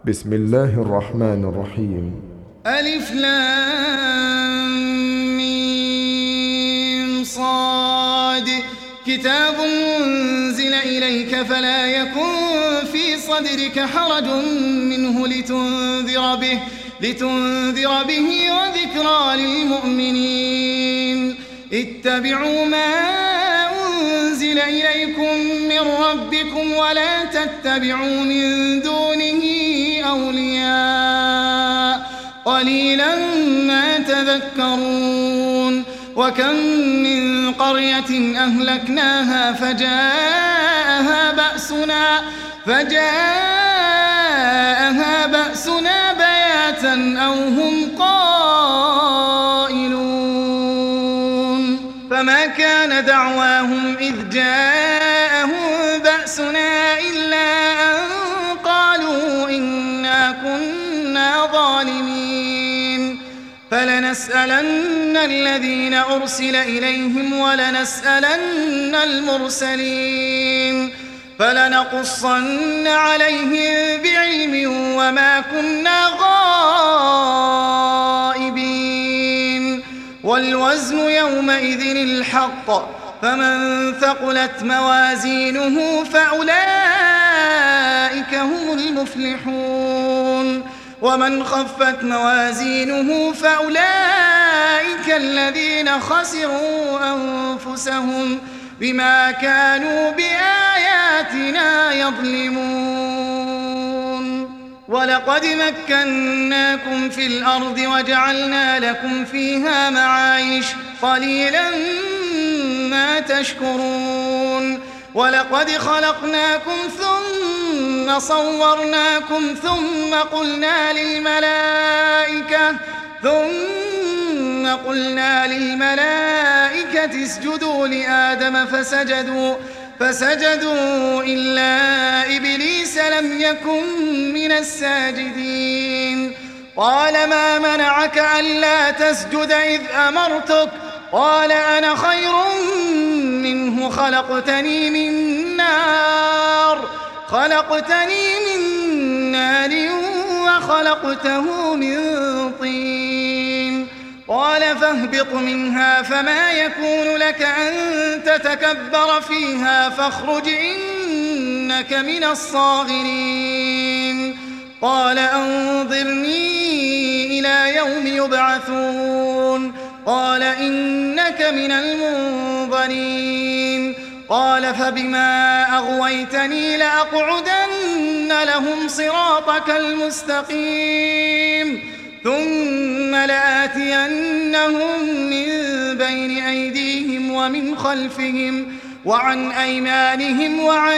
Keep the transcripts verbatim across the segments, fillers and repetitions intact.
بسم الله الرحمن الرحيم. ألف لام ميم صاد. كتاب أنزل إليك فلا يكن في صدرك حرج منه لتنذر به لتنذر به وذكرى للمؤمنين. اتبعوا ما أنزل إليكم من ربكم ولا تتبعوا من دونه أولياء قليلا ما تذكرون. وكم من قرية أهلكناها فجاءها بأسنا فجاءها بأسنا بياتا أو هم قائلون. فما كان دعواهم إذ جاءهم بأسنا إلا أن قالوا إنا كنا ظالمين. فلنسألن الذين أرسل إليهم ولنسألن المرسلين فلنقصن عليهم بعلم وما كنا غائبين. والوزن يومئذ الحق فمن ثقلت موازينه فأولئك هم المفلحون ومن خفت موازينه فأولئك الذين خسروا أنفسهم بما كانوا بآياتنا يظلمون. ولقد مكناكم في الأرض وجعلنا لكم فيها معايش قليلا ما تشكرون. ولقد خلقناكم ثم صورناكم ثم قلنا للملائكة ثم قلنا للملائكة اسجدوا لآدم فسجدوا فسجدوا إلا إبليس لم يكن من الساجدين. قال ما منعك ألا تسجد إذ أمرتك؟ قال أنا خير منه خلقتني من نار خلقتني من نار وخلقته من طين. قال فاهبط منها فما يكون لك أن تتكبر فيها فاخرج إنك من الصاغرين. قال أنظرني إلى يوم يبعثون. قال إنك من المنظرين. قال فبما أغويتني لأقعدن لهم صراطك المستقيم ثم لآتينهم من بين أيديهم ومن خلفهم وعن أيمانهم وعن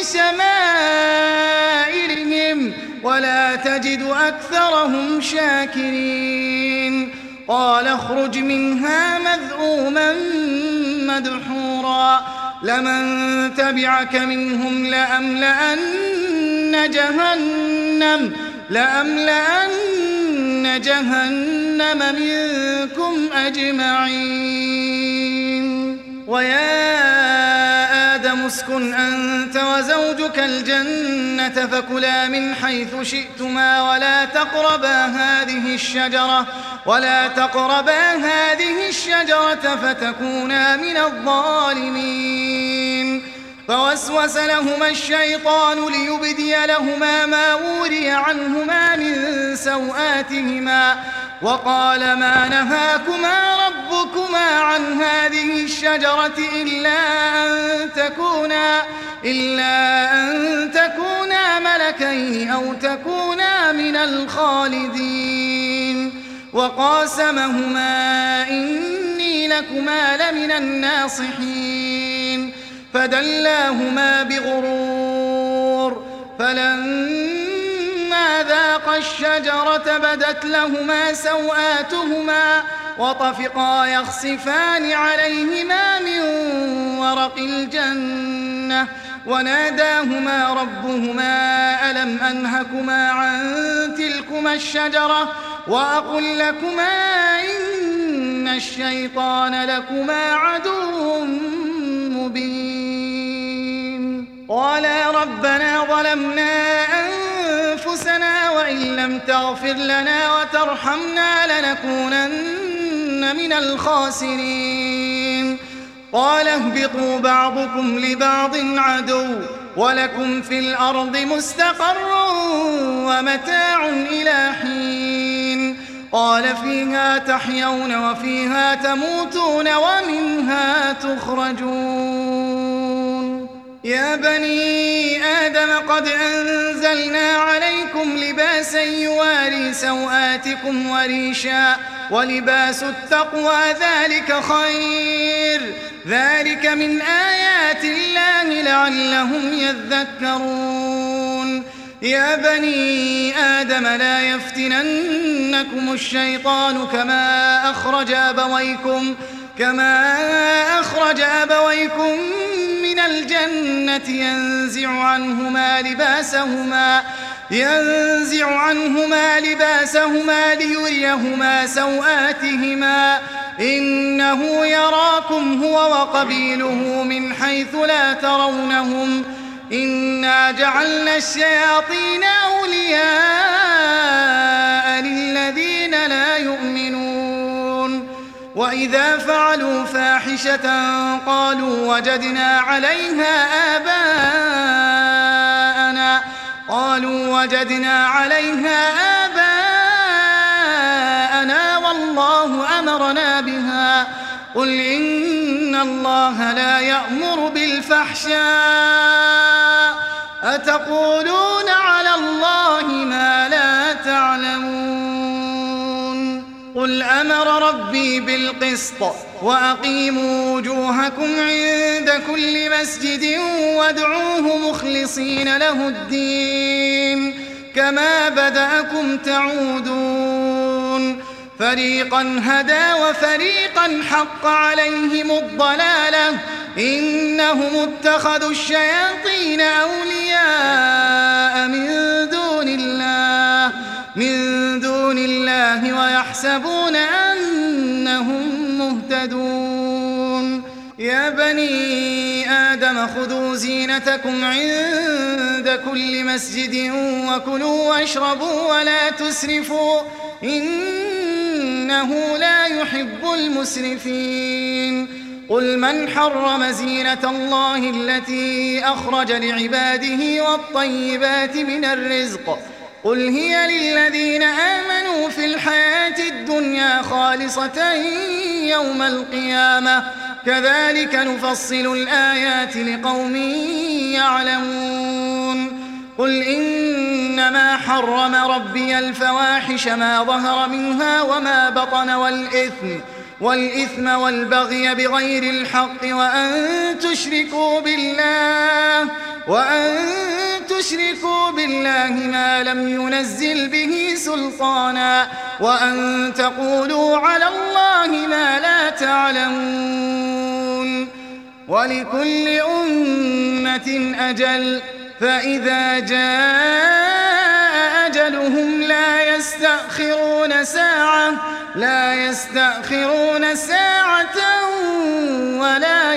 شمائلهم ولا تجد أكثرهم شاكرين. قال اخرج منها مذءوما مدحورا لمن تبعك منهم لأملأن جهنم لأملأن جهنم منكم أجمعين. ويا آدم اسكن أنت وزوجك الجنة فكلا من حيث شئتما ولا تقربا هذه الشجرة ولا تقربا هذه الشجرة فتكونا من الظالمين. فوسوس لهما الشيطان ليبدي لهما ما وري عنهما من سوآتهما وقال ما نهاكما ربكما عن هذه الشجرة إلا أن تكونا إلا أن تكونا ملكين أو تكونا من الخالدين. وقاسمهما إني لكما لمن الناصحين. فدلاهما بغرور فلما ذاقا الشجرة بدت لهما سوآتهما وطفقا يخصفان عليهما من ورق الجنة وناداهما ربهما ألم أنهكما عن تلكما الشجرة وأقل لكما إن الشيطان لكما عدو مبين. قالا ربنا ظلمنا أنفسنا وإن وإن لم تغفر لنا وترحمنا لنكونن من الخاسرين قال اهبطوا بعضكم لبعض عدو ولكم في الأرض مستقر ومتاع إلى حين قال فيها تحيون وفيها تموتون ومنها تخرجون يا بني آدم قد أنزلنا عليكم لباسا يواري سوآتكم وريشا ولباس التقوى ذلك خير ذلك من آيات الله لعلهم يذكرون يا بني آدم لا يفتننكم الشيطان كما أخرج أبويكم كما أخرج أبويكم من الجنة ينزع عنهما لباسهما ينزع عنهما لباسهما ليريهما سوآتهما إنه يراكم هو وقبيله من حيث لا ترونهم إنا جعلنا الشياطين أولياء للذين لا يؤمنون وإذا فعلوا فاحشة قالوا وجدنا عليها آباءنا قالوا وجدنا عليها آباءنا والله أمرنا بها قل إن الله لا يأمر بالفحشاء أتقولون على الله ما لا تعلمون قل أمر ربي بالقسط وأقيموا وجوهكم عند كل مسجد وادعوه مخلصين له الدين كما بدأكم تعودون فريقا هدى وفريقا حق عليهم الضلالة إنهم اتخذوا الشياطين أولياء من دون الله من دون الله ويحسبون أنهم مهتدون يا بني آدم خذوا زينتكم عند كل مسجد وكلوا واشربوا ولا تسرفوا إنه لا يحب المسرفين قل من حرم زينة الله التي أخرج لعباده والطيبات من الرزق قل هي للذين آمنوا في الحياة الدنيا خالصة يوم القيامة كذلك نفصل الآيات لقوم يعلمون قل إنما حرم ربي الفواحش ما ظهر منها وما بطن والإثم والإثم والبغي بغير الحق وأن تشركوا بالله وأن تشركوا بالله ما لم ينزل به سلطانا وأن تقولوا على الله ما لا تعلمون ولكل أمة أجل فإذا جاء أجلهم لا يستأخرون ساعة لا يستأخرون ساعة ولا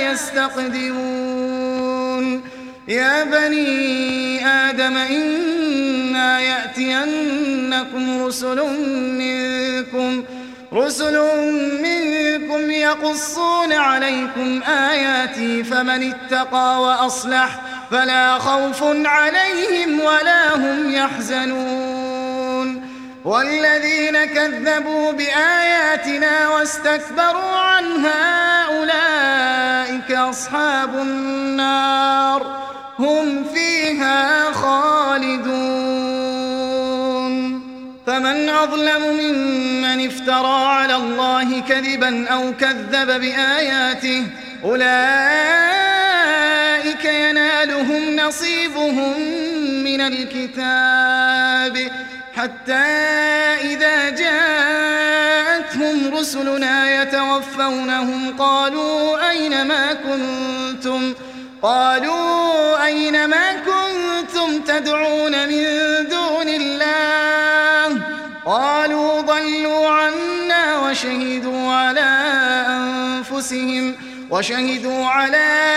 يستقدمون يا بني آدم إنا يأتينكم رسل منكم رسل منكم يقصون عليكم آياتي فمن اتقى وأصلح فلا خوف عليهم ولا هم يحزنون والذين كذبوا بآياتنا واستكبروا عنها أولئك أصحاب النار هم فيها خالدون فمن أظلم ممن افترى على الله كذبا أو كذب بآياته أولئك ينالهم نصيبهم من الكتاب حتى إذا جاءتهم رسلنا يتوفونهم قالوا أين ما كنتم قالوا أين ما كنتم تدعون من دون الله قالوا ضلوا عنا وشهدوا على أنفسهم وشهدوا على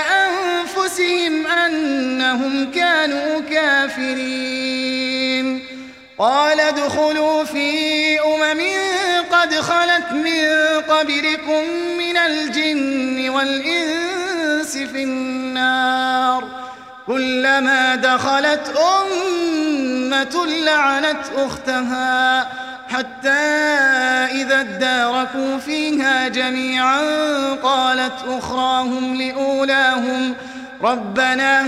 أنفسهم أنهم كانوا كافرين قال ادخلوا في أمم قد خلت من قبلكم من الجن والإنس في النار كلما دخلت أمة لعنت أختها حتى إذا اداركوا فيها جميعا قالت أخراهم لأولاهم ربنا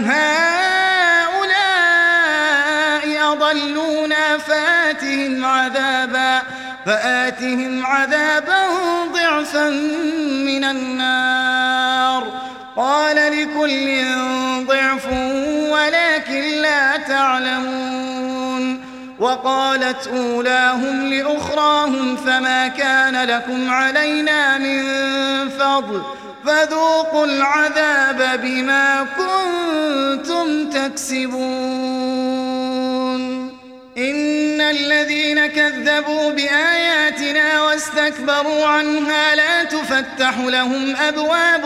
هؤلاء أضلونا فآتهم عذابا فآتهم عذابا ضعفا من النار قال لكل ضعف ولكن لا تعلمون وقالت أولاهم لأخراهم فما كان لكم علينا من فضل فذوقوا العذاب بما كنتم تكسبون إن الذين كذبوا بآياتنا واستكبروا عنها لا تفتح لهم أبواب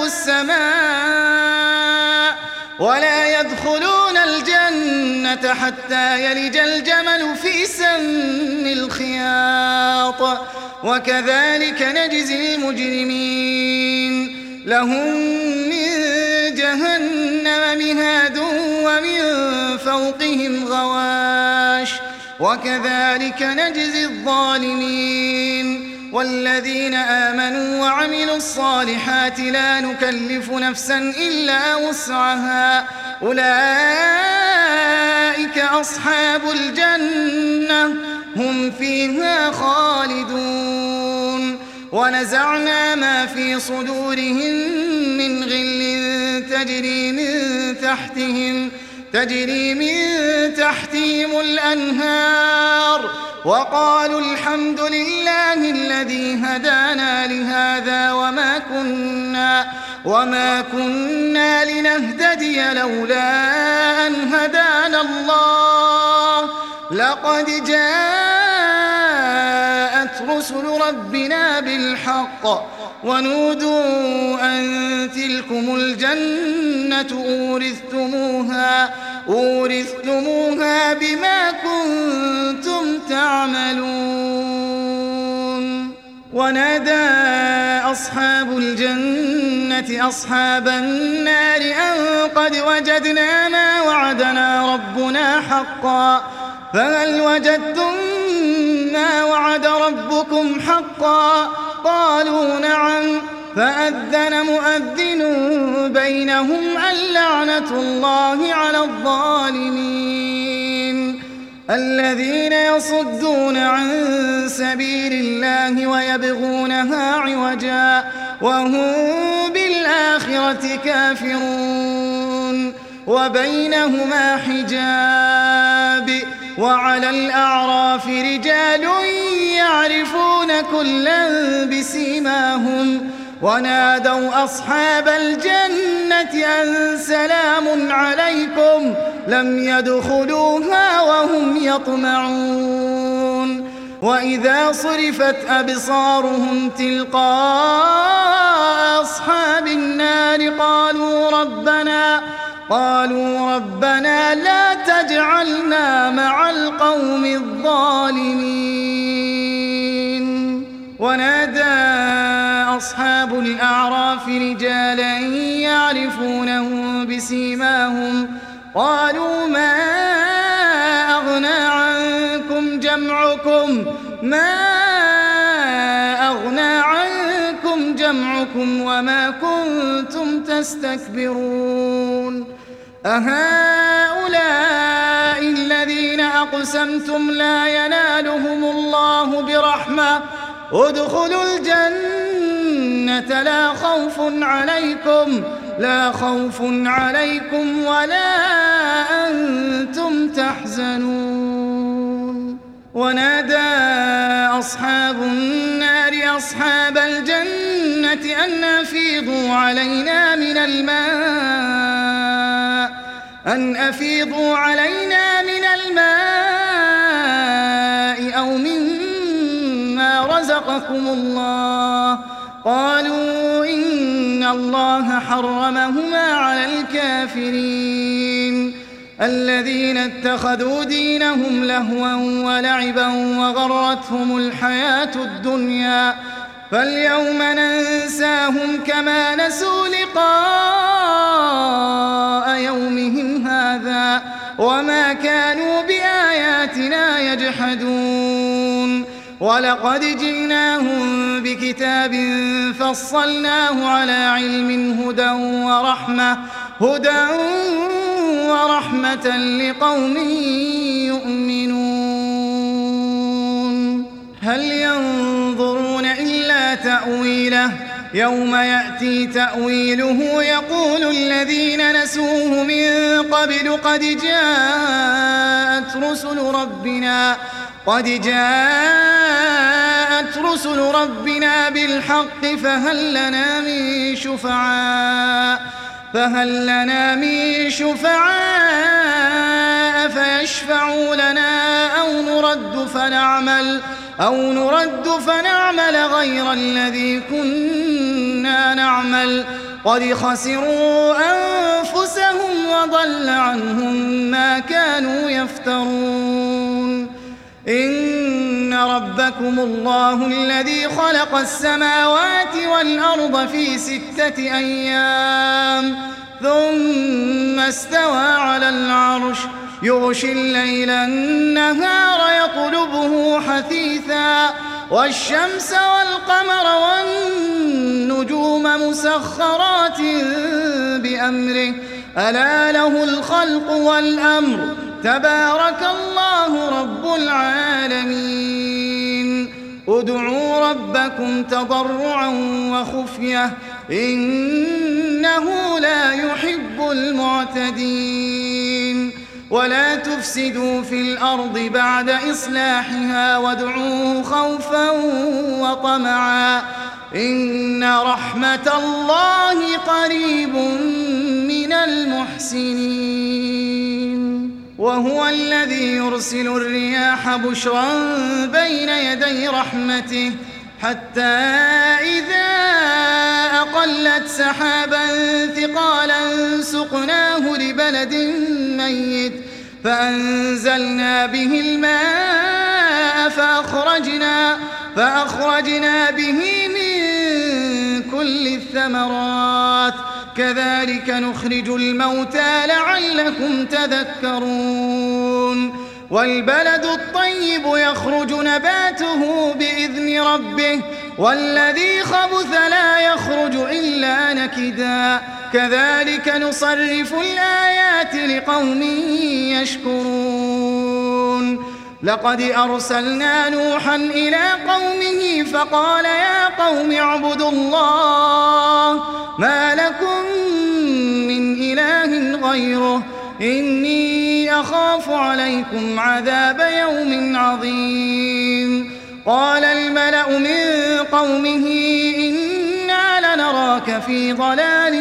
السماء ولا يدخلون الجنة حتى يلج الجمل في سم الخياط وكذلك نجزي المجرمين لهم من جهنم مهاد ومن فوقهم غواش وكذلك نجزي الظالمين والذين آمنوا وعملوا الصالحات لا نكلف نفسا إلا وسعها أولئك أصحاب الجنة هم فيها خالدون ونزعنا ما في صدورهم من غل تجري من تحتهم تجري من تحتهم الأنهار وقالوا الحمد لله الذي هدانا لهذا وما كنا وما كنا لنهتدي لولا أن هدانا الله لقد جاءت رسل ربنا بالحق ونودوا أن تلكم الجنة أورثتموها أورثتموها بما كنتم تعملون ونادى أصحاب الجنة أصحاب النار أن قد وجدنا ما وعدنا ربنا حقا فهل وجدتم ما وعد ربكم حقا قالوا نعم فأذن مؤذن بينهم اللعنة الله على الظالمين الذين يصدون عن سبيل الله ويبغونها عوجا وهم بالآخرة كافرون وبينهما حجاب وعلى الأعراف رجال يعرفون كلا بسيماهم ونادوا أصحاب الجنة أن سلام عليكم لم يدخلوها وهم يطمعون وإذا صرفت أبصارهم تلقاء أصحاب النار قالوا ربنا قالوا ربنا لا تجعلنا مع القوم الظالمين ونادى أصحاب الأعراف رجالا يعرفونهم بسيماهم قالوا ما أغنى عنكم جمعكم ما أغنى عنكم جمعكم وما كنتم تستكبرون أهؤلاء الذين أقسمتم لا ينالهم الله برحمة ادخلوا الجنة لا خوف عليكم لا خوف عليكم ولا أنتم تحزنون ونادى أصحاب النار أصحاب الجنة أن أفيضوا علينا من الماء أن أفيضوا علينا من الماء أو مما رزقكم الله قالوا إن الله حرمهما على الكافرين الذين اتخذوا دينهم لهوا ولعبا وغرتهم الحياة الدنيا فاليوم ننساهم كما نسوا لقاء يومهم هذا وما كانوا بآياتنا يجحدون ولقد جئناهم بكتاب فصلناه على علم هدى ورحمة هدى ورحمة لقوم يؤمنون هل ينظرون إلا تأويله يوم يأتي تأويله يقول الذين نسوه من قبل قد جاءت رسل ربنا قد جاءت رسل ربنا بالحق فهل لنا من شفعاء فهل لنا من شفعاء فيشفعوا لنا أو نرد فنعمل أو نرد فنعمل غير الذي كنا نعمل قد خسروا أنفسهم وضل عنهم ما كانوا يفترون إن ربكم الله الذي خلق السماوات والأرض في ستة أيام ثم استوى على العرش يغشي الليل النهار يطلبه حثيثا والشمس والقمر والنجوم مسخرات بأمره ألا له الخلق والأمر تبارك الله رب العالمين ادعوا ربكم تضرعا وخفية إنه لا يحب المعتدين ولا تفسدوا في الأرض بعد إصلاحها وادعوه خوفا وطمعا إن رحمة الله قريب من المحسنين وهو الذي يرسل الرياح بشرا بين يدي رحمته حتى إذا أقلت سحابا ثقالا سقناه لبلد ميت فأنزلنا به الماء فأخرجنا, فأخرجنا به من كل الثمرات كذلك نخرج الموتى لعلكم تذكرون والبلد الطيب يخرج نباته بإذن ربه والذي خبث لا يخرج إلا نكدا كذلك نصرف الآيات لقوم يشكرون لقد أرسلنا نوحا إلى قومه فقال يا قوم اعبدوا الله ما لكم من إله غيره إني أخاف عليكم عذاب يوم عظيم قال الملأ من قومه إنا لنراك في ضلال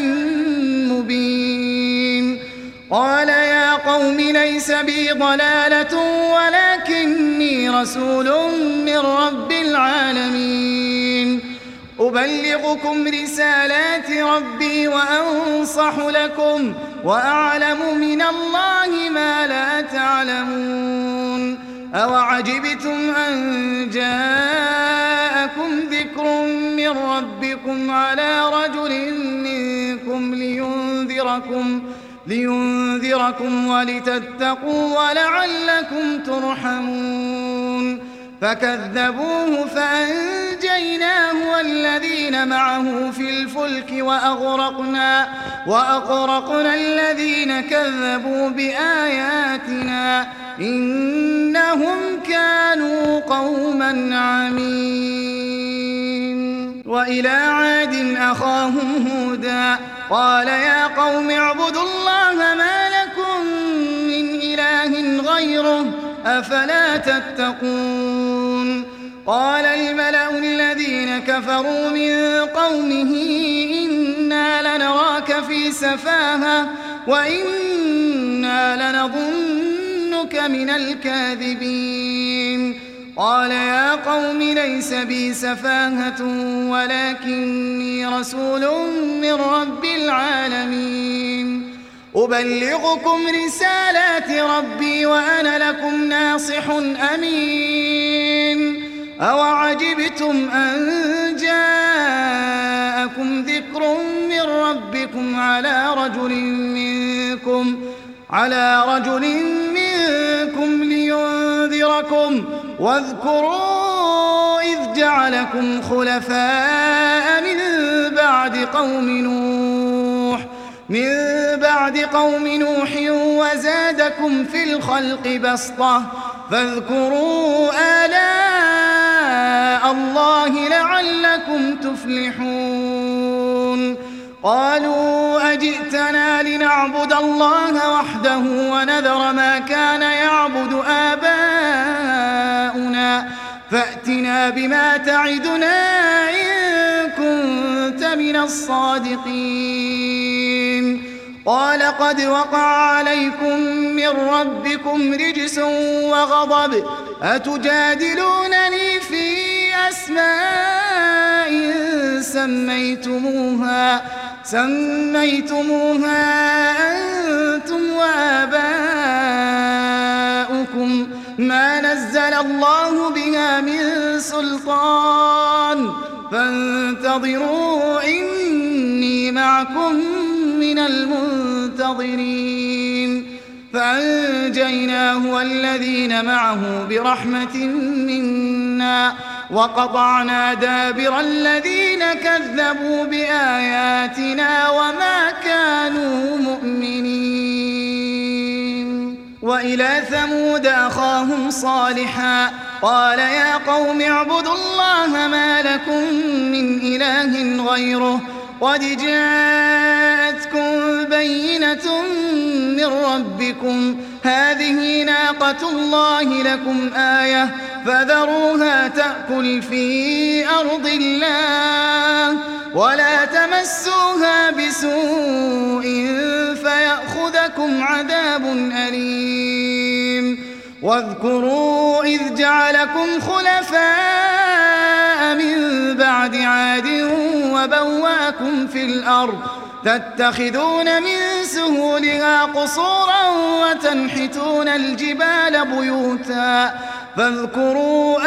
مبين قال يا قوم ليس بي ضلالة ولكني رسول من رب العالمين أبلغكم رسالات ربي وأنصح لكم وأعلم من الله ما لا تعلمون أوعجبتم أن جاءكم ذكر من ربكم على رجل منكم لينذركم لينذركم ولتتقوا ولعلكم ترحمون فكذبوه فأنجيناه والذين معه في الفلك وأغرقنا, وأغرقنا الذين كذبوا بآياتنا إنهم كانوا قوما عمين وإلى عاد أخاهم هودا قال يا قوم اعبدوا الله ما لكم من إله غيره أفلا تتقون قال الملأ الذين كفروا من قومه إنا لنراك في سفاهة وإنا لنظنك من الكاذبين قال يا قوم ليس بي سفاهة ولكني رسول من رب العالمين أبلغكم رسالات ربي وأنا لكم ناصح أمين أوعجبتم أن جاءكم ذكر من ربكم على رجل منكم على رجل منكم لينذركم واذكروا إذ جعلكم خلفاء من بعد قوم نوح من بعد قوم نوح وزادكم في الخلق بسطة فاذكروا آلاء الله لعلكم تفلحون قالوا أجئتنا لنعبد الله وحده ونذر ما كان يعبد آباؤنا فأتنا بما تعدنا إن كنت من الصادقين قال قد وقع عليكم من ربكم رجس وغضب أتجادلونني في أسماء سميتموها سميتموها أنتم وآباؤكم ما نزل الله بها من سلطان فانتظروا إني معكم من المنتظرين فأنجيناه والذين معه برحمة منا وقطعنا دابر الذين كذبوا بآياتنا وما كانوا مؤمنين وإلى ثمود أخاهم صالحا قال يا قوم اعبدوا الله ما لكم من إله غيره قد جاءتكم بينة من ربكم هذه ناقة الله لكم آية فذروها تأكل في أرض الله ولا تمسوها بسوء فيأخذكم عذاب أليم واذكروا إذ جعلكم خلفاء من بعد عاد وبواكم في الأرض تتخذون من سهولها قصورا وتنحتون الجبال بيوتا فاذكروا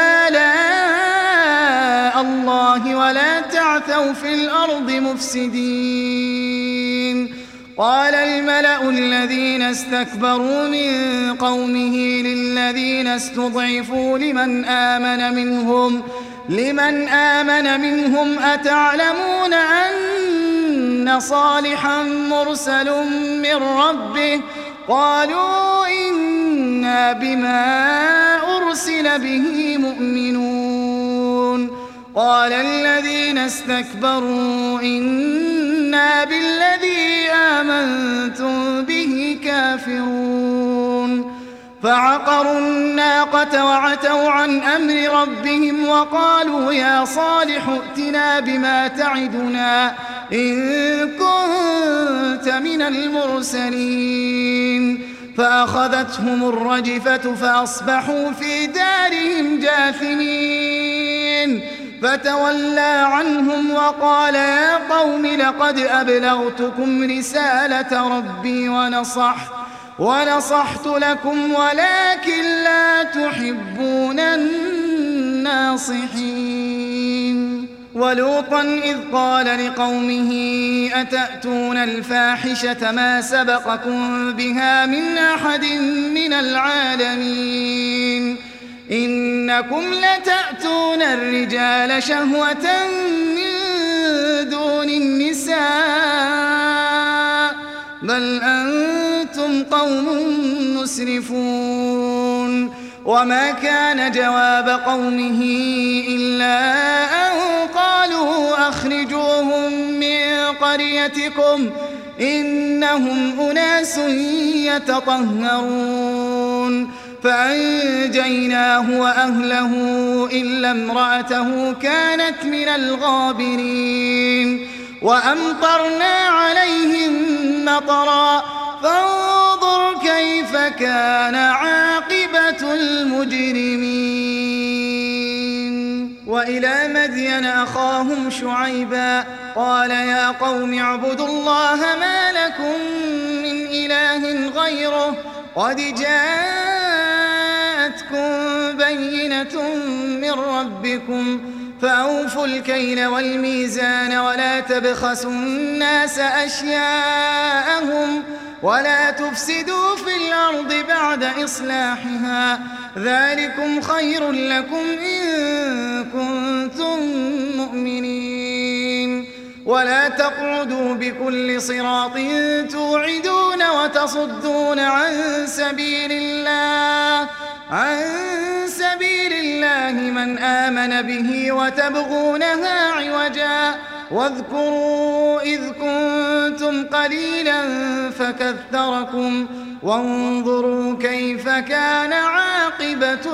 آلاء الله ولا تعثوا في الأرض مفسدين قال الملأ الذين استكبروا من قومه للذين استضعفوا لمن آمن منهم لمن آمن منهم أتعلمون أن صالحا مرسل من ربه قالوا إنا بما أرسل به مؤمنون قال الذين استكبروا إنا بالذي آمنتم به كافرون فعقروا الناقة وعتوا عن أمر ربهم وقالوا يا صالح ائتنا بما تعدنا إن كنت من المرسلين فأخذتهم الرجفة فأصبحوا في دارهم جاثمين فتولى عنهم وقال يا قوم لقد أبلغتكم رسالة ربي ونصحت ونصحت لكم ولكن لا تحبون الناصحين ولوطا إذ قال لقومه أتأتون الفاحشة ما سبقكم بها من أحد من العالمين إنكم لتأتون الرجال شهوة من دون النساء بل أنتم قوم مسرفون وما كان جواب قومه إلا أن قالوا أخرجوهم من قريتكم إنهم أناس يتطهرون فأنجيناه وأهله إلا امرأته كانت من الغابرين وأمطرنا عليهم مطرا فانظر كيف كان عاقبة المجرمين وإلى مدين أخاهم شعيبا قال يا قوم اعبدوا الله ما لكم من إله إله غيره قد جاءتكم بينة من ربكم فأوفوا الكيل والميزان ولا تبخسوا الناس أشياءهم ولا تفسدوا في الأرض بعد إصلاحها ذلكم خير لكم إن كنتم مؤمنين ولا تقعدوا بكل صراط توعدون وتصدون عن سبيل الله عن سبيل الله من آمن به وتبغونها عوجا واذكروا إذ كنتم قليلا فكثركم وانظروا كيف كان عاقبة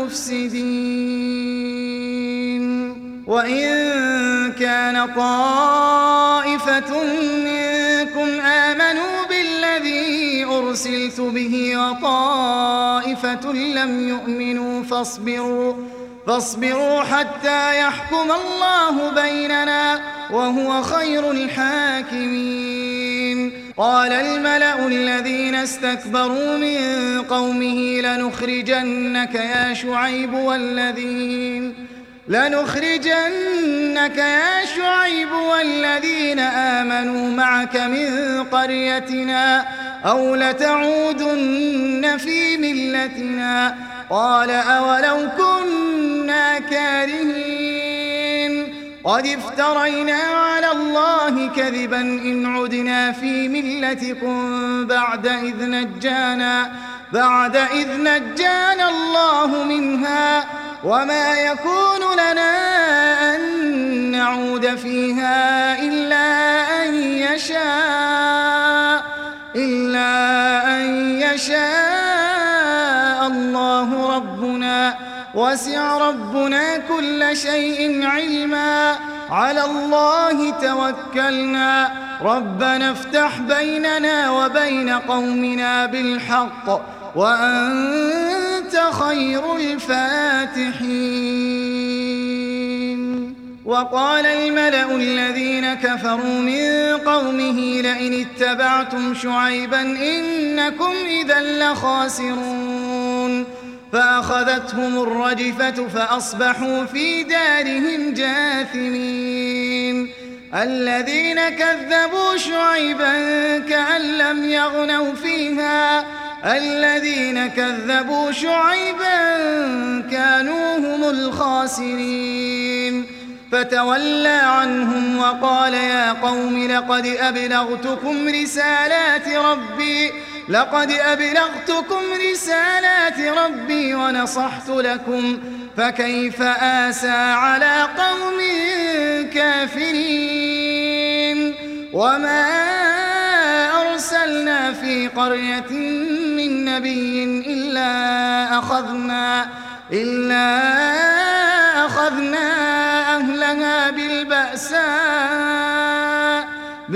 المفسدين وإن كان طائفة منكم آمنوا بالذي أرسلت به وطائفة لم يؤمنوا فاصبروا فاصبروا حتى يحكم الله بيننا وهو خير الحاكمين قال الملأ الذين استكبروا من قومه لنخرجنك يا شعيب والذين لنخرجنك يا شعيب والذين آمنوا معك من قريتنا أو لتعودن في ملتنا قال أولو كنا كارهين قد افترينا على الله كذبا إن عدنا في ملتكم بعد إذ نجانا بعد إذ نجانا الله منها وما يكون لنا أن نعود فيها إلا أن يشاء إلا أن يشاء الله ربنا وسع ربنا كل شيء علما على الله توكلنا ربنا افتح بيننا وبين قومنا بالحق وأنت خير الفاتحين وقال الملأ الذين كفروا من قومه لئن اتبعتم شعيبا إنكم إذا لخاسرون فأخذتهم الرجفة فأصبحوا في دارهم جاثمين الذين كذبوا شعيبا كأن لم يغنوا فيها الذين كذبوا شعيبا كانوا هم الخاسرين فتولى عنهم وقال يا قوم لقد أبلغتكم رسالات ربي لقد أبلغتكم رسالات ربي ونصحت لكم فكيف آسى على قوم كافرين وما أرسلنا في قرية من نبي إلا أخذنا إلا أخذنا أهلها بالبأساء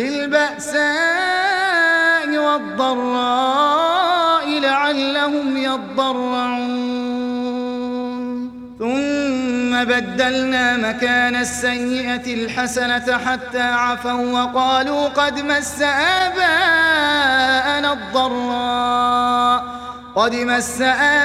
بالبأساء والضراء لعلهم يضرعون ثم بدلنا مكان السيئة الحسنة حتى عفوا وقالوا قد مس آباءنا الضراء قد مس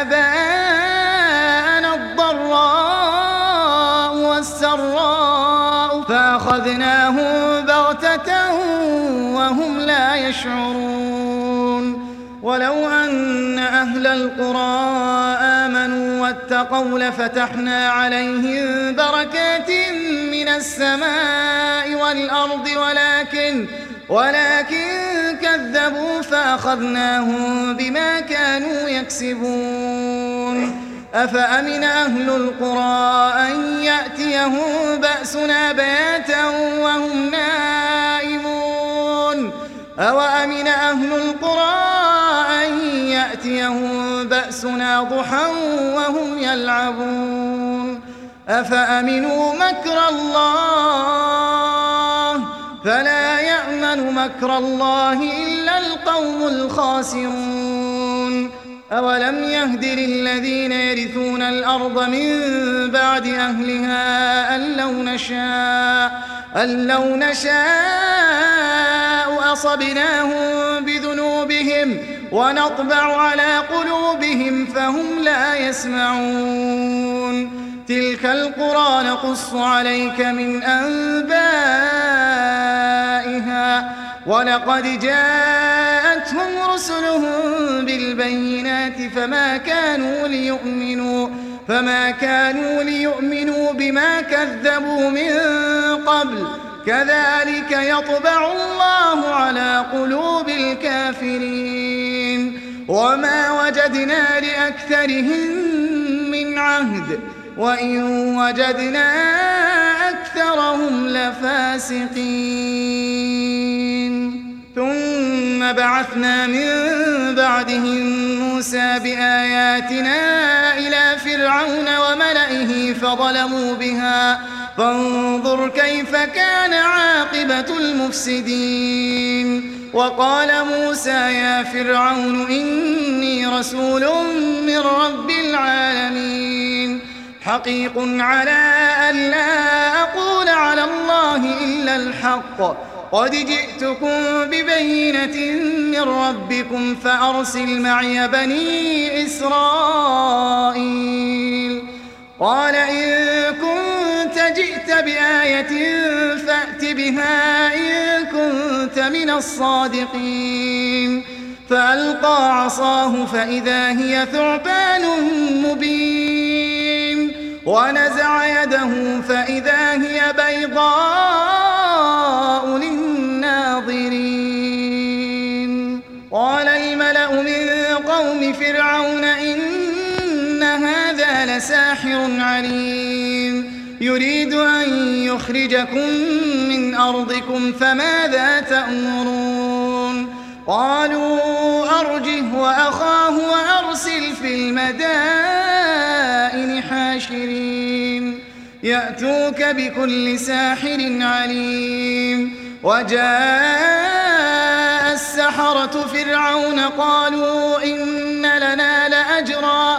آباءنا الضراء والسراء فأخذناهم بغتة وهم لا يشعرون ولو أن أهل القرى آمنوا واتقوا لفتحنا عليهم بركات من السماء والأرض ولكن ولكن كذبوا فأخذناهم بما كانوا يكسبون أفأمن أهل القرى أن يأتيهم بأسنا بياتا وهم نائمون أوأمن أهل القرى أن يأتيهم بأسنا ضحى وهم يلعبون أفأمنوا مكر الله فلا يأمن مكر الله إلا القوم الخاسرون أولم يهد للذين يرثون الأرض من بعد أهلها أن لو نشاء أن لو نشاء أصبناهم بذنوبهم ونطبع على قلوبهم فهم لا يسمعون تلك القرى نقص عليك من أنبائها ولقد جاءتهم رسلهم بالبينات فما كانوا ليؤمنوا فما كانوا ليؤمنوا بما كذبوا من قبل كذلك يطبع الله على قلوب الكافرين وما وجدنا لأكثرهم من عهد وإن وجدنا أكثرهم لفاسقين ثم بعثنا من بعدهم موسى بآياتنا إلى فرعون وملئه فظلموا بها فانظر كيف كان عاقبة المفسدين وقال موسى يا فرعون إني رسول من رب العالمين حقيق على أن لا أقول على الله إلا الحق قد جئتكم ببينة من ربكم فأرسل معي بني إسرائيل قال إن كنت جئت بآية فأت بها إن كنت من الصادقين فألقى عصاه فإذا هي ثعبان مبين ونزع يده فإذا هي بيضاء للناظرين قال الملأ من قوم فرعون إن هذا لساحر عليم يريد أن يخرجكم من أرضكم فماذا تأمرون قالوا أرجه وأخاه وأرسل في المدائن حاشرين يأتوك بكل ساحر عليم وجاء السحرة فرعون قالوا إن لنا لأجرا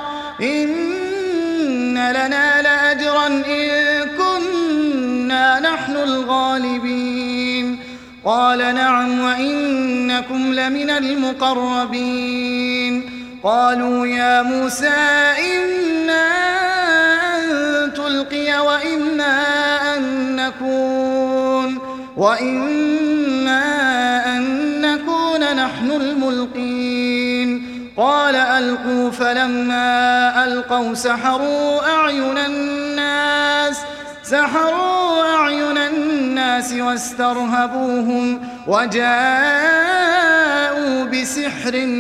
إن لنا لأجرا إن كنا نحن الغالبين قال نعم وإنكم لمن المقربين قالوا يا موسى إنا أن تلقي وإنا أن نكون وإنا أن نكون نحن الملقين قال ألقوا فلما ألقوا سحروا أعين الناس سحروا أعين الناس واسترهبوهم وجاءوا بسحر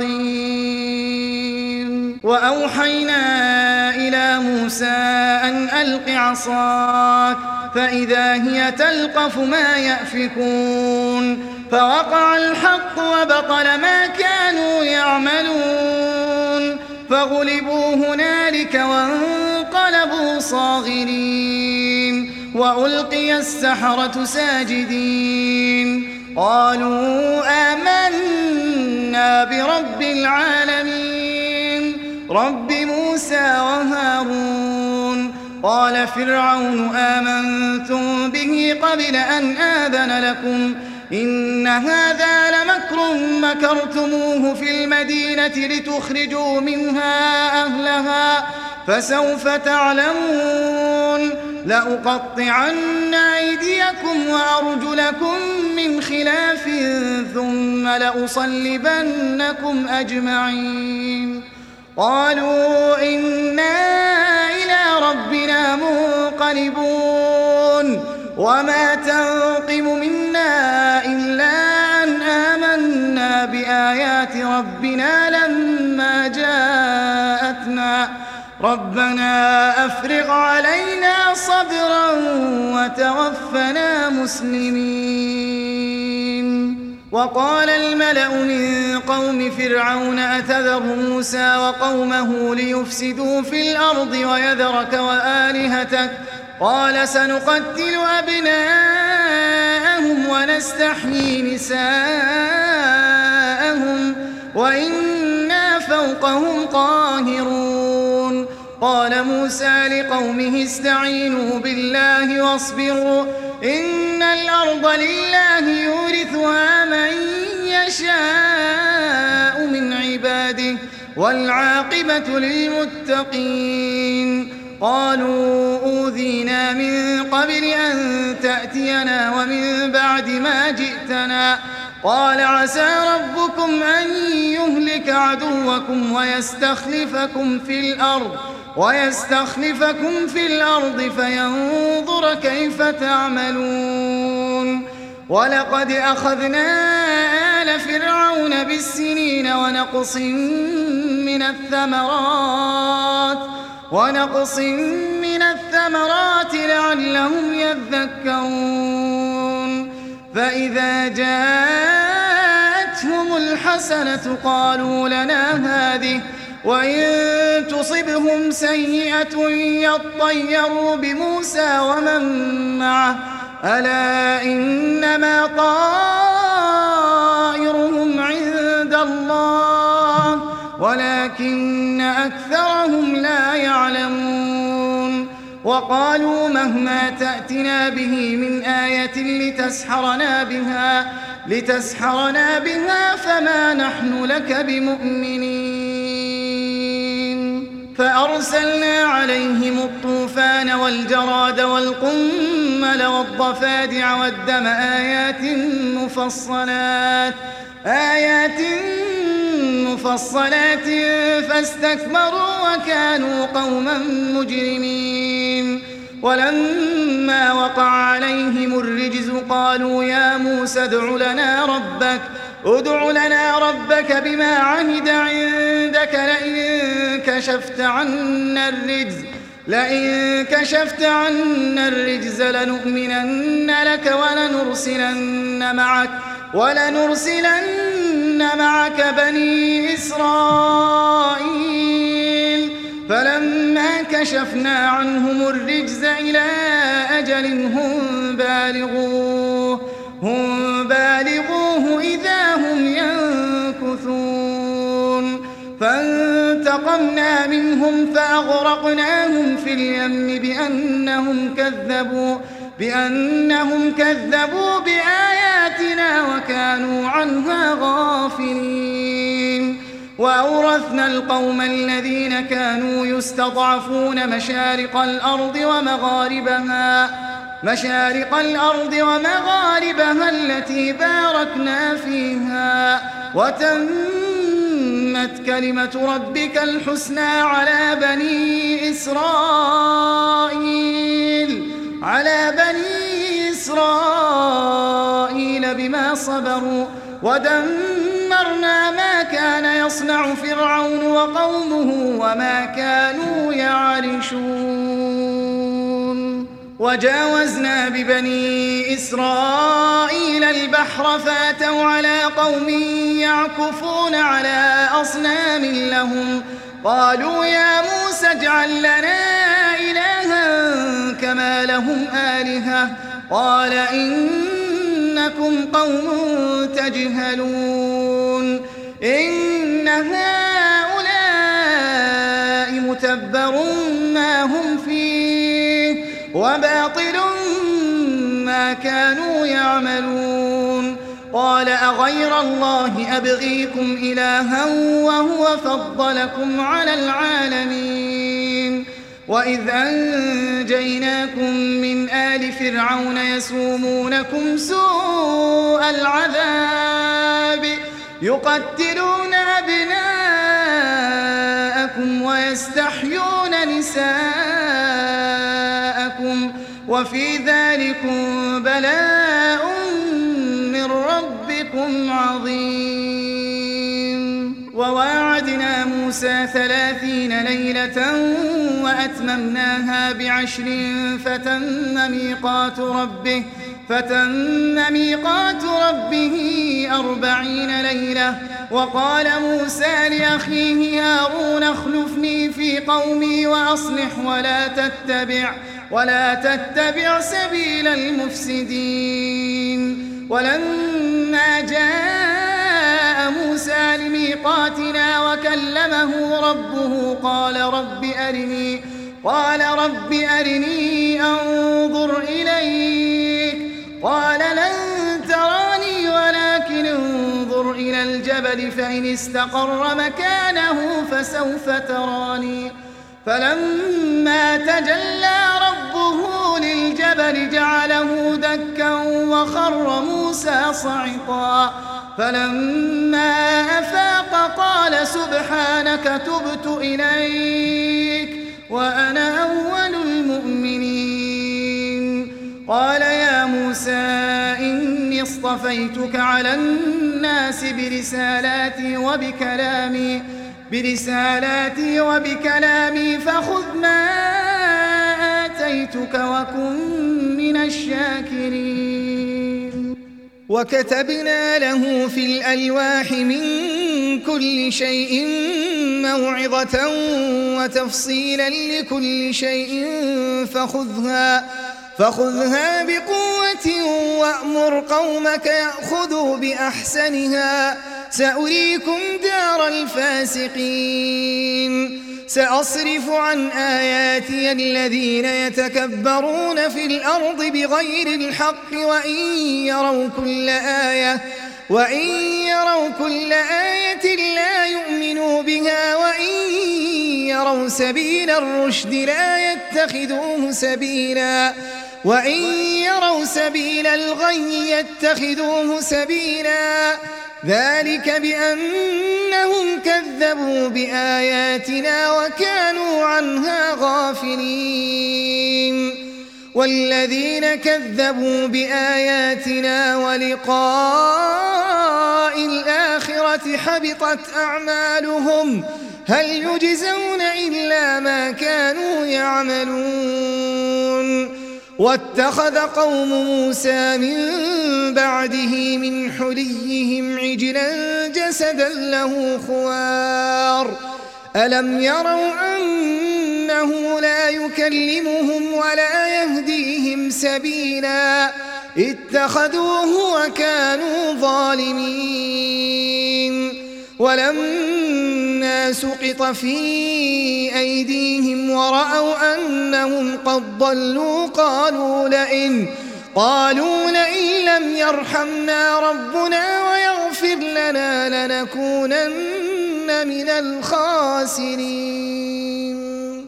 عظيم وأوحينا إلى موسى أن ألق عصاك فإذا هي تلقف ما يأفكون فوقع الحق وبطل ما كانوا يعملون فغلبوا هنالك وانقلبوا صاغرين وألقي السحرة ساجدين قالوا آمنا برب العالمين رب موسى وهارون قال فرعون آمنتم به قبل أن آذن لكم إن هذا لمكر مكرتموه في المدينة لتخرجوا منها أهلها فسوف تعلمون لأقطعن أيديكم وأرجلكم من خلاف ثم لأصلبنكم أجمعين قالوا إنا إلى ربنا منقلبون وما تنقم منا إلا أن آمنا بآيات ربنا لما جاءتنا ربنا أفرغ علينا صبرا وتوفنا مسلمين وقال الملأ من قوم فرعون أتذر موسى وقومه ليفسدوا في الأرض ويذرك وآلهتك قال سنقتل أبناءهم ونستحيي نساءهم وإنا فوقهم قاهرون قال موسى لقومه استعينوا بالله واصبروا إن الأرض لله يورثها من يشاء من عباده والعاقبة للمتقين. قالوا أوذينا من قبل أن تأتينا ومن بعد ما جئتنا قال عسى ربكم أن يهلك عدوكم ويستخلفكم في الأرض ويستخلفكم في الأرض فينظر كيف تعملون. ولقد أخذنا آل فرعون بالسنين ونقص من الثمرات ونقص من الثمرات لعلهم يذكرون. فإذا جاءتهم الحسنة قالوا لنا هذه وإن تصبهم سيئة يطيروا بموسى ومن معه ألا إنما طائرهم عند الله ولكن أكثرهم لا يعلمون. وقالوا مهما تأتنا به من آية لتسحرنا بها لتسحرنا بها فما نحن لك بمؤمنين. فأرسلنا عليهم الطوفان والجراد والقمل والضفادع والدم آيات مفصلات آيات مفصلات فاستكبروا وكانوا قوما مجرمين. ولما وقع عليهم الرجز قالوا يا موسى ادع لنا ربك ادع لنا ربك بما عهد عندك لئن كشفت عنا الرجز لئن كشفت عنا الرجز لنؤمنن لك ولنرسلن معك ولنرسلن معك بني إسرائيل. فلما كشفنا عنهم الرجز إلى أجل هم بالغوه هم بالغوه إذا هم ينكثون. فانتقمنا منهم فأغرقناهم في اليم بأنهم كذبوا بأنهم كذبوا بآياتنا وكانوا عنها غافلين. وأورثنا القوم الذين كانوا يستضعفون مشارق الأرض ومغاربها مشارق الأرض ومغاربها التي باركنا فيها وتمت كلمة ربك الحسنى على بني إسرائيل على بني إسرائيل بما صبروا ودمرنا ما كان يصنع فرعون وقومه وما كانوا يعرشون. وجاوزنا ببني إسرائيل البحر فأتوا على قوم يعكفون على أصنام لهم قالوا يا موسى اجعل لنا إلها كما لهم آلهة قال إنكم قوم تجهلون. إن هؤلاء متبر ما هم فيه وباطل ما كانوا يعملون. قال أغير الله أبغيكم إلها وهو فضلكم على العالمين. وإذ أنجيناكم من آل فرعون يسومونكم سوء العذاب يقتلون أبناءكم ويستحيون نساءكم وفي ذلكم بلاء من ربكم عظيم. وواعدنا موسى ثلاثين ليلة وأتممناها بعشر فتم ميقات ربه فتم ميقات ربه أربعين ليلة. وقال موسى لأخيه هارون اخلفني في قومي وأصلح ولا تتبع ولا تتبع سبيل المفسدين. ولما جاء موسى موسى لميقاتنا وكلمه ربه قال رب أرني قال رب أرني أنظر إليك قال لن تراني ولكن انظر إلى الجبل فإن استقر مكانه فسوف تراني فلما تجلى ربه للجبل جعله دكا وخر موسى صعقا فلما أفاق قال سبحانك تبت إليك وأنا أول المؤمنين قال يا موسى إني اصطفيتك على الناس برسالاتي وبكلامي برسالاتي وبكلامي فخذ ما آتيتك وكن من الشاكرين وكتبنا له في الألواح من كل شيء موعظة وتفصيلا لكل شيء فخذها فخذها بقوة وأمر قومك يأخذوا بأحسنها سأريكم دار الفاسقين سأصرف عن آياتي الذين يتكبرون في الأرض بغير الحق وإن يروا كل آية وإن يروا كل آية لا يؤمنوا بها وإن يروا سبيل الرشد لا يتخذوه سبيلا وإن يروا سبيل الغي يتخذوه سبيلا ذلك بأنهم كذبوا بآياتنا وكانوا عنها غافلين والذين كذبوا بآياتنا ولقاء الآخرة حبطت أعمالهم هل يجزون إلا ما كانوا يعملون واتخذ قوم موسى من بعده من حليهم عجلا جسدا له خوار ألم يروا أنه لا يكلمهم ولا يهديهم سبيلا اتخذوه وكانوا ظالمين ولما سقط في أيديهم ورأوا أنهم قد ضلوا قالوا لئن قالوا لئن لم يرحمنا ربنا ويغفر لنا لنكونن من الخاسرين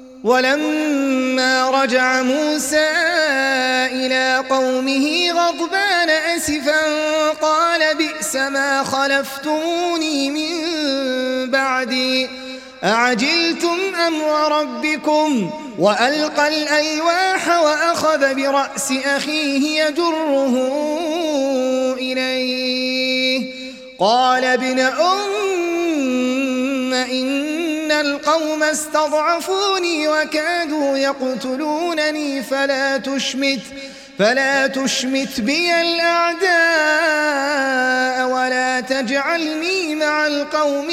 ولما رجع موسى إلى قومه غضبان أسفا قال بئس ما خلفتموني من بعدي أعجلتم أمر ربكم وألقى الألواح وأخذ برأس أخيه يجره إليه قال ابن أم إن القوم استضعفوني وكادوا يقتلونني فلا تشمت فلا تشمت بي الأعداء ولا تجعلني مع القوم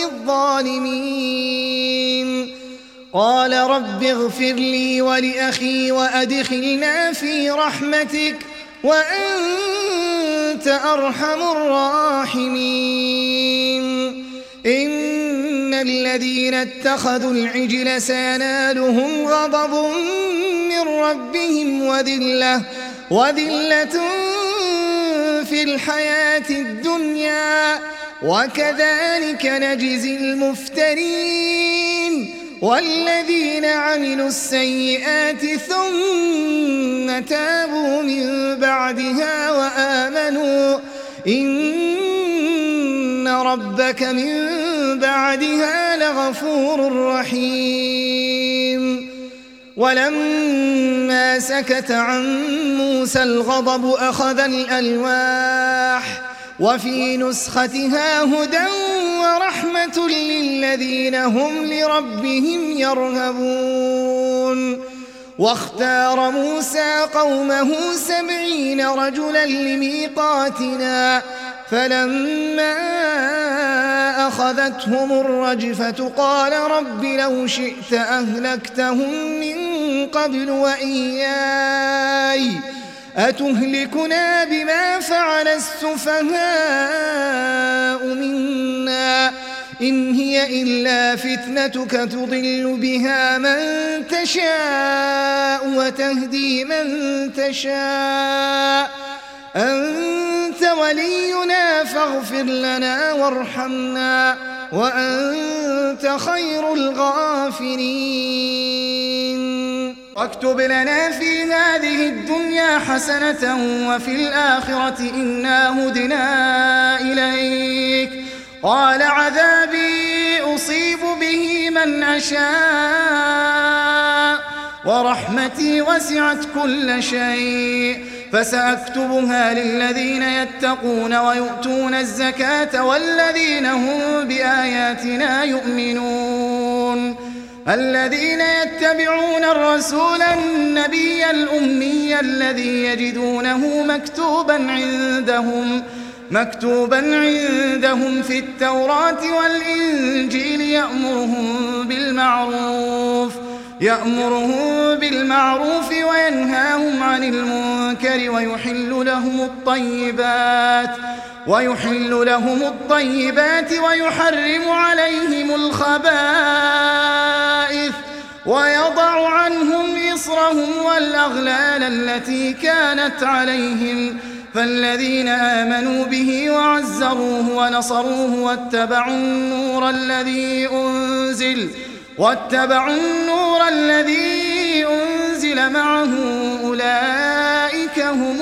الظالمين قال رب اغفر لي ولأخي وأدخلنا في رحمتك وأنت أرحم الراحمين إن الذين اتخذوا العجل سينالهم غضب من ربهم وذلة وذلة في الحياة الدنيا وكذلك نجزي المفترين والذين عملوا السيئات ثم تابوا من بعدها وآمنوا إن ربك من بعدها لغفور رحيم ولما سكت عن موسى الغضب أخذ الألواح وفي نسختها هدى ورحمة للذين هم لربهم يرهبون واختار موسى قومه سبعين رجلا لميقاتنا فلما أخذتهم الرجفة قال رب لو شئت أهلكتهم من قبل وإياي أتهلكنا بما فعل السفهاء منا إن هي إلا فتنتك تضل بها من تشاء وتهدي من تشاء أنت ولينا فاغفر لنا وارحمنا وأنت خير الغافرين واكتب لنا في هذه الدنيا حسنة وفي الآخرة إنا هدنا إليك قال عذابي أصيب به من أشاء ورحمتي وسعت كل شيء فسأكتبها للذين يتقون ويؤتون الزكاة والذين هم بآياتنا يؤمنون الذين يتبعون الرسول النبي الأمي الذي يجدونه مكتوبا عندهم مكتوبا عندهم في التوراة والإنجيل يأمرهم بالمعروف يأمرهم بالمعروف وينهاهم عن المنكر ويحل لهم الطيبات ويحل لهم الطيبات ويحرم عليهم الخبائث ويضع عنهم إصرهم والأغلال التي كانت عليهم فالذين آمنوا به وعزروه ونصروه واتبعوا النور الذي أنزل واتبعوا النور الذي أنزل معه أولئك هم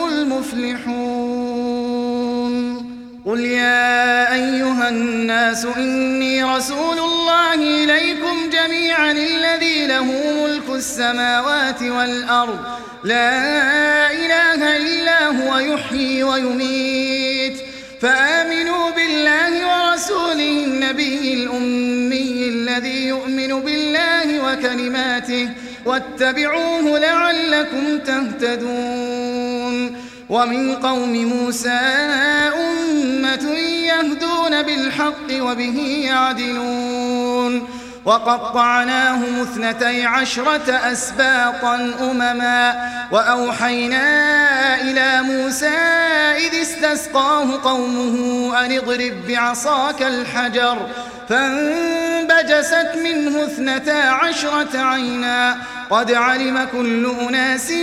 المفلحون قل يا أيها الناس إني رسول الله إليكم جميعا الذي له ملك السماوات والأرض لا إله إلا هو يحيي ويميت فآمنوا بالله ورسوله النبي الأمي الذي يؤمن بالله وكلماته واتبعوه لعلكم تهتدون ومن قوم موسى أمة يهدون بالحق وبه يعدلون وقطعناهم اثنتي عشرة أسباطا أمما وأوحينا إلى موسى إذ استسقاه قومه أن اضرب بعصاك الحجر فانبجست منه اثنتا عشرة عينا قد علم كل أناس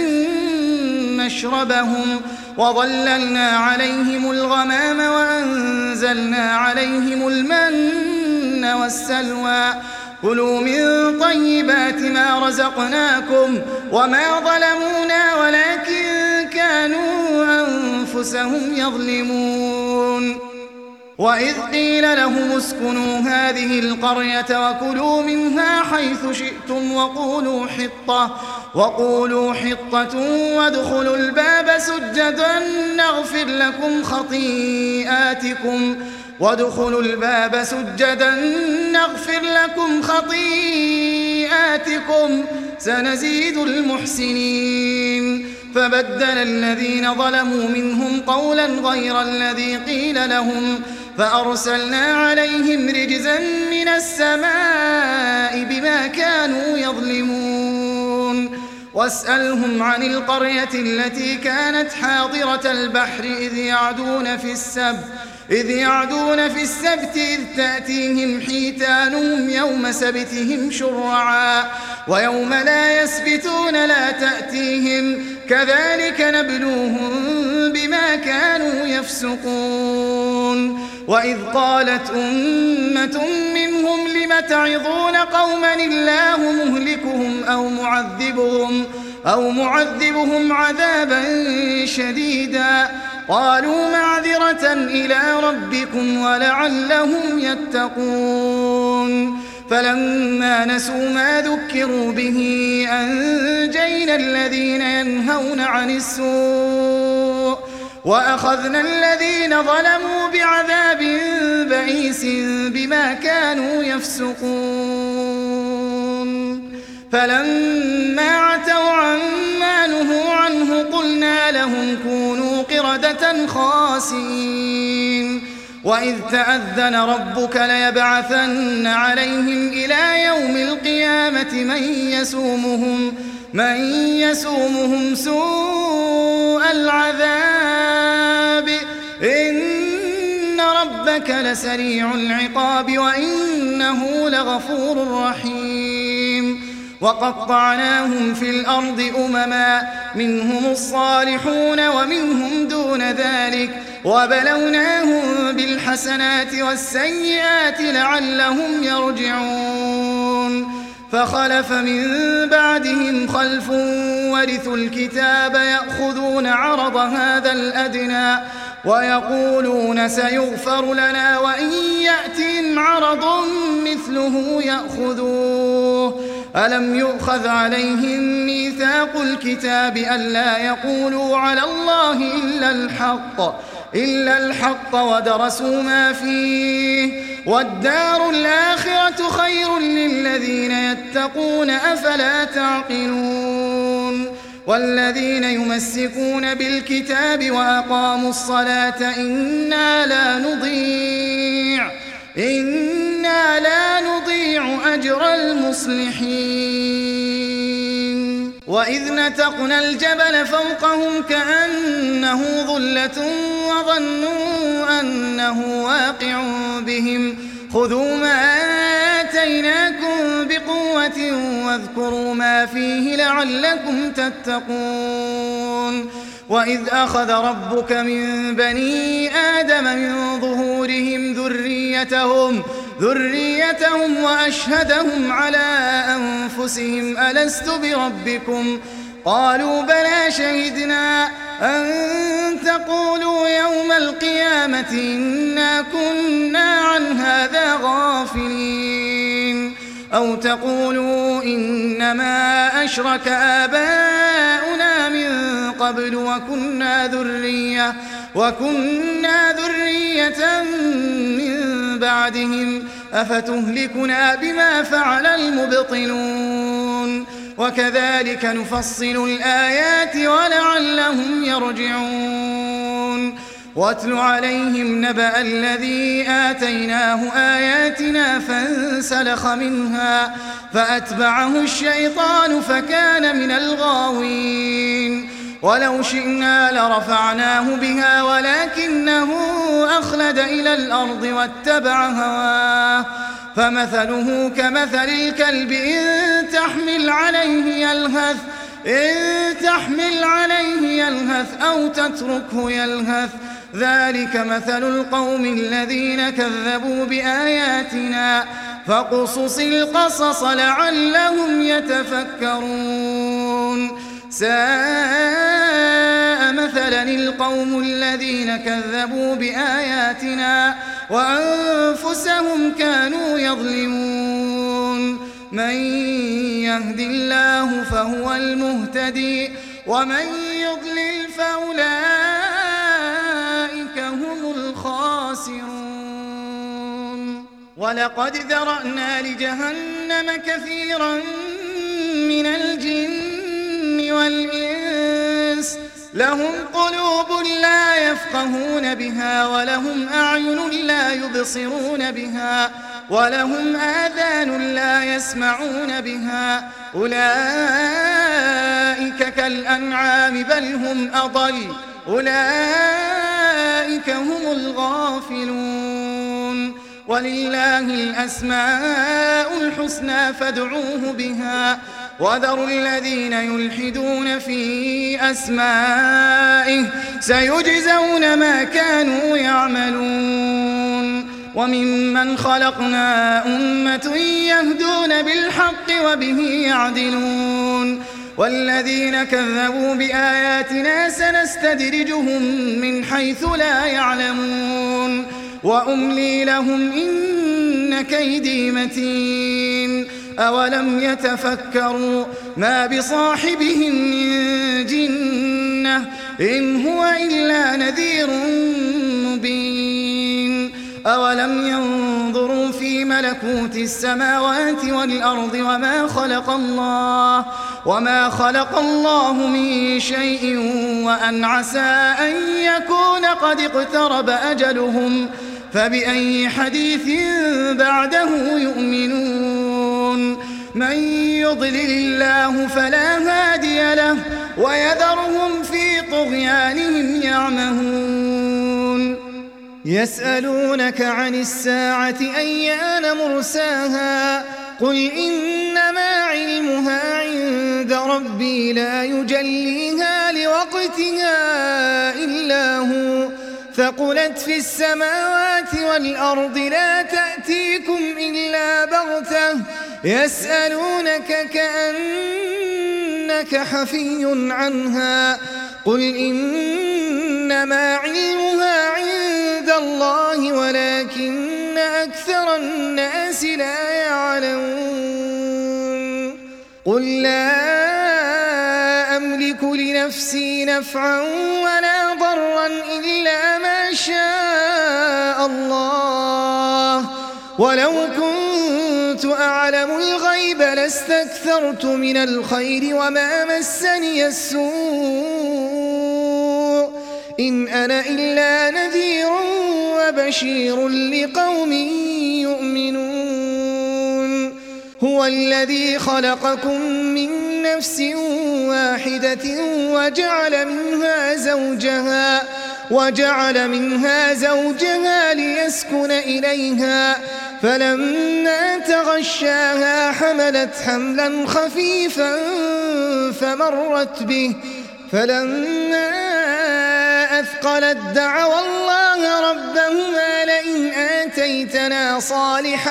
مشربهم وظللنا عليهم الغمام وأنزلنا عليهم المن والسلوى كلوا من طيبات ما رزقناكم وما ظلمونا ولكن كانوا أنفسهم يظلمون وإذ قيل لهم اسكنوا هذه القرية وكلوا منها حيث شئتم وقولوا حطة وقولوا حطة وادخلوا الباب سجدا نغفر لكم خطيئاتكم وادخلوا الباب سجدا نغفر لكم خطيئاتكم سنزيد المحسنين فبدل الذين ظلموا منهم قولا غير الذي قيل لهم فأرسلنا عليهم رجزا من السماء بما كانوا يظلمون واسألهم عن القرية التي كانت حاضرة البحر إذ يعدون في السبت إذ يعدون في السبت إذ تأتيهم حيتانهم يوم سبتهم شرعا ويوم لا يسبتون لا تأتيهم كذلك نبلوهم بما كانوا يفسقون وإذ قالت أمة منهم لم تعظون قوما الله مهلكهم أو معذبهم أو معذبهم عذابا شديدا قالوا معذرة إلى ربكم ولعلهم يتقون فلما نسوا ما ذكروا به أنجينا الذين ينهون عن السوء وأخذنا الذين ظلموا بعذاب بئيس بما كانوا يفسقون فلما عتوا عما نهوا عنه قلنا لهم كونوا قردة خاسئين وإذ تأذن ربك ليبعثن عليهم إلى يوم القيامة من يسومهم من يسومهم سوء العذاب إن ربك ربك لسريع العقاب وإنه لغفور رحيم وقطعناهم في الأرض أمما منهم الصالحون ومنهم دون ذلك وبلوناهم بالحسنات والسيئات لعلهم يرجعون فخلف من بعدهم خلف ورثوا الكتاب يأخذون عرض هذا الأدنى ويقولون سيغفر لنا وإن يأتهم عرض مثله يأخذوه ألم يؤخذ عليهم ميثاق الكتاب ألا يقولوا على الله إلا الحق إلا الحق ودرسوا ما فيه والدار الآخرة خير للذين يتقون أفلا تعقلون والذين يمسكون بالكتاب وأقاموا الصلاة إنا لا نضيع إنا لا نضيع أجر المصلحين وإذ نتقنا الجبل فوقهم كأنه ظلة وظنوا أنه واقع بهم خذوا ما آتيناكم بقوة واذكروا ما فيه لعلكم تتقون وإذ أخذ ربك من بني آدم من ظهورهم ذريتهم ذريتهم وأشهدهم على أنفسهم ألست بربكم قالوا بلى شهدنا أن تقولوا يوم القيامة إنا كنا عن هذا غافلين أو تقولوا إنما أشرك آباؤنا من قبل وكنا ذرية وكنا ذرية من بعدهم أفتهلكنا بما فعل المبطلون وكذلك نفصل الآيات ولعلهم يرجعون واتل عليهم نبأ الذي آتيناه آياتنا فانسلخ منها فأتبعه الشيطان فكان من الغاوين ولو شئنا لرفعناه بها ولكنه أخلد إلى الأرض واتبع هواه فمثله كمثل الكلب إن تحمل عليه يلهث إن تحمل عليه يلهث أو تتركه يلهث ذلك مثل القوم الذين كذبوا بآياتنا فاقصص القصص لعلهم يتفكرون ساء مثلا القوم الذين كذبوا بآياتنا وأنفسهم كانوا يظلمون من يهد الله فهو المهتدي ومن يضلل فأولئك هم الخاسرون ولقد ذرأنا لجهنم كثيرا من الجن والإنس لهم قلوب لا يفقهون بها ولهم أعين لا يبصرون بها ولهم آذان لا يسمعون بها أولئك كالأنعام بل هم أضل أولئك هم الغافلون ولله الأسماء الحسنى فادعوه بها وذروا الذين يلحدون في أسمائه سيجزون ما كانوا يعملون وممن خلقنا أمة يهدون بالحق وبه يعدلون والذين كذبوا بآياتنا سنستدرجهم من حيث لا يعلمون وأملي لهم إن كيدي متين أولم يتفكروا ما بصاحبهم من جنة إن هو إلا نذير مبين أولم ينظروا في ملكوت السماوات والأرض وما خلق الله وما خلق الله من شيء وأن عسى أن يكون قد اقترب أجلهم فبأي حديث بعده يؤمنون من يضلل الله فلا هادي له ويذرهم في طغيانهم يعمهون يسألونك عن الساعة أيان مرساها قل إنما علمها عند ربي لا يجليها لوقتها إلا هو ثقلت في السماوات والأرض لا تأتيكم إلا بغتة يسألونك كأنك حفي عنها قل إنما علمها عند الله ولكن أكثر الناس لا يعلمون قل لا أملك لنفسي نفعا ولا ضرا إلا ما شاء الله ولو كنت أعلم الغيب لاستكثرت من الخير وما مسني السوء إن أنا إلا نذير وبشير لقوم يؤمنون هو الذي خلقكم من نفس واحدة وجعل منها زوجها وجعل منها زوجها ليسكن إليها فلما تغشاها حملت حملا خفيفا فمرت به فلما أثقلت دعوا الله ربهما لئن آتيتنا صالحا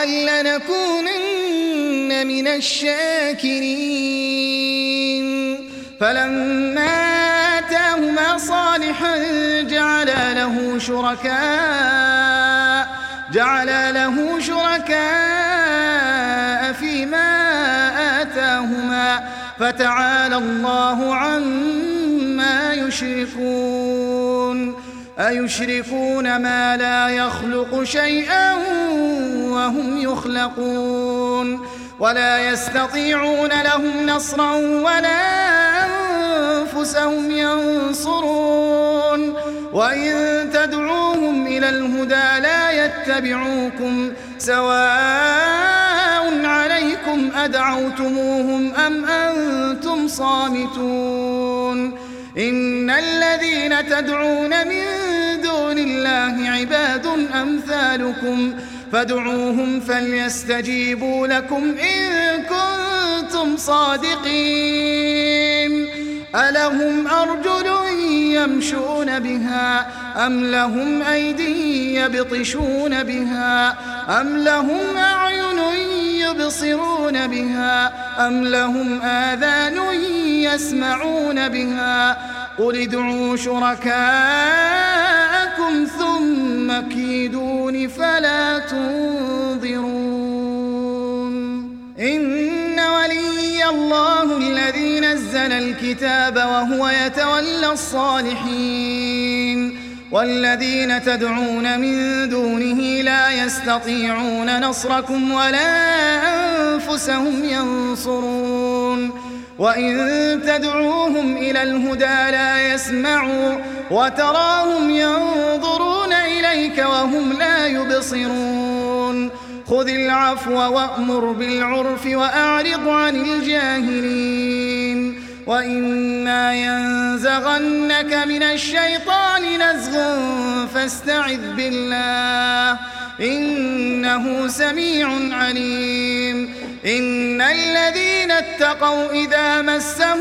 لنكونن من الشاكرين فلما آتاهما صالحا جعل له شركاء جعل له شركاء فيما آتاهما فتعالى الله عما يشركون أيشركون ما لا يخلق شيئا وهم يخلقون ولا يستطيعون لهم نصرا ولا أنفسهم ينصرون وإن تدعوهم إلى الهدى لا يتبعوكم سواء عليكم أدعوتموهم أم أنتم صامتون إن الذين تدعون من دون الله عباد أمثالكم فادعوهم فليستجيبوا لكم إن كنتم صادقين ألهم أرجل يمشون بها أم لهم أيدي يبطشون بها أم لهم أعين يبصرون بها أم لهم آذان يسمعون بها قل ادعوا شركاءكم ثم كيدون فلا تنظرون إن ولي الله الذي نزل الكتاب وهو يتولى الصالحين والذين تدعون من دونه لا يستطيعون نصركم ولا أنفسهم ينصرون وإن تدعوهم إلى الهدى لا يسمعوا وتراهم ينظرون إليك وهم لا يبصرون خذ العفو وأمر بالعرف وأعرض عن الجاهلين وإما ينزغنك من الشيطان نزغ فاستعذ بالله إنه سميع عليم إن الذين اتقوا إذا مسهم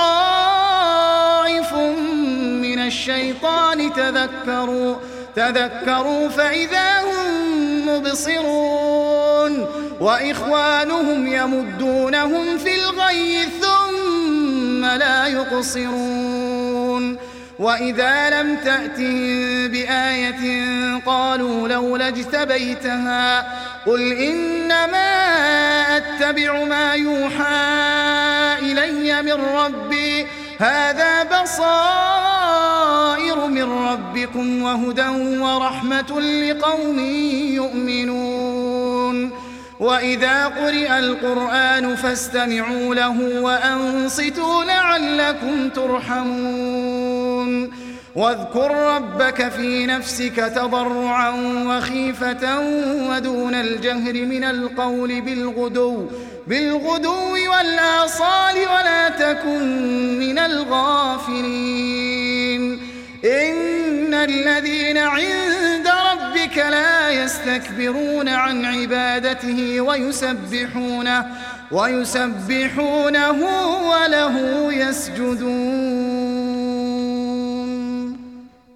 طائف من الشيطان تذكروا تذكروا فإذا هم مبصرون وإخوانهم يمدونهم في الغي ثم لا يقصرون وإذا لم تأتهم بآية قالوا لولا اجتبيتها قل إنما أتبع ما يوحى إلي من ربي هذا بصائر من ربكم وهدى ورحمة لقوم يؤمنون وإذا قرئ القرآن فاستمعوا له وأنصتوا لعلكم ترحمون واذكر ربك في نفسك تضرعا وخيفة ودون الجهر من القول بالغدو بالغدو والآصال ولا تكن من الغافلين إن الذين عند ربك ربك لا يستكبرون عن عبادته ويسبحونه ويسبحونه وله يسجدون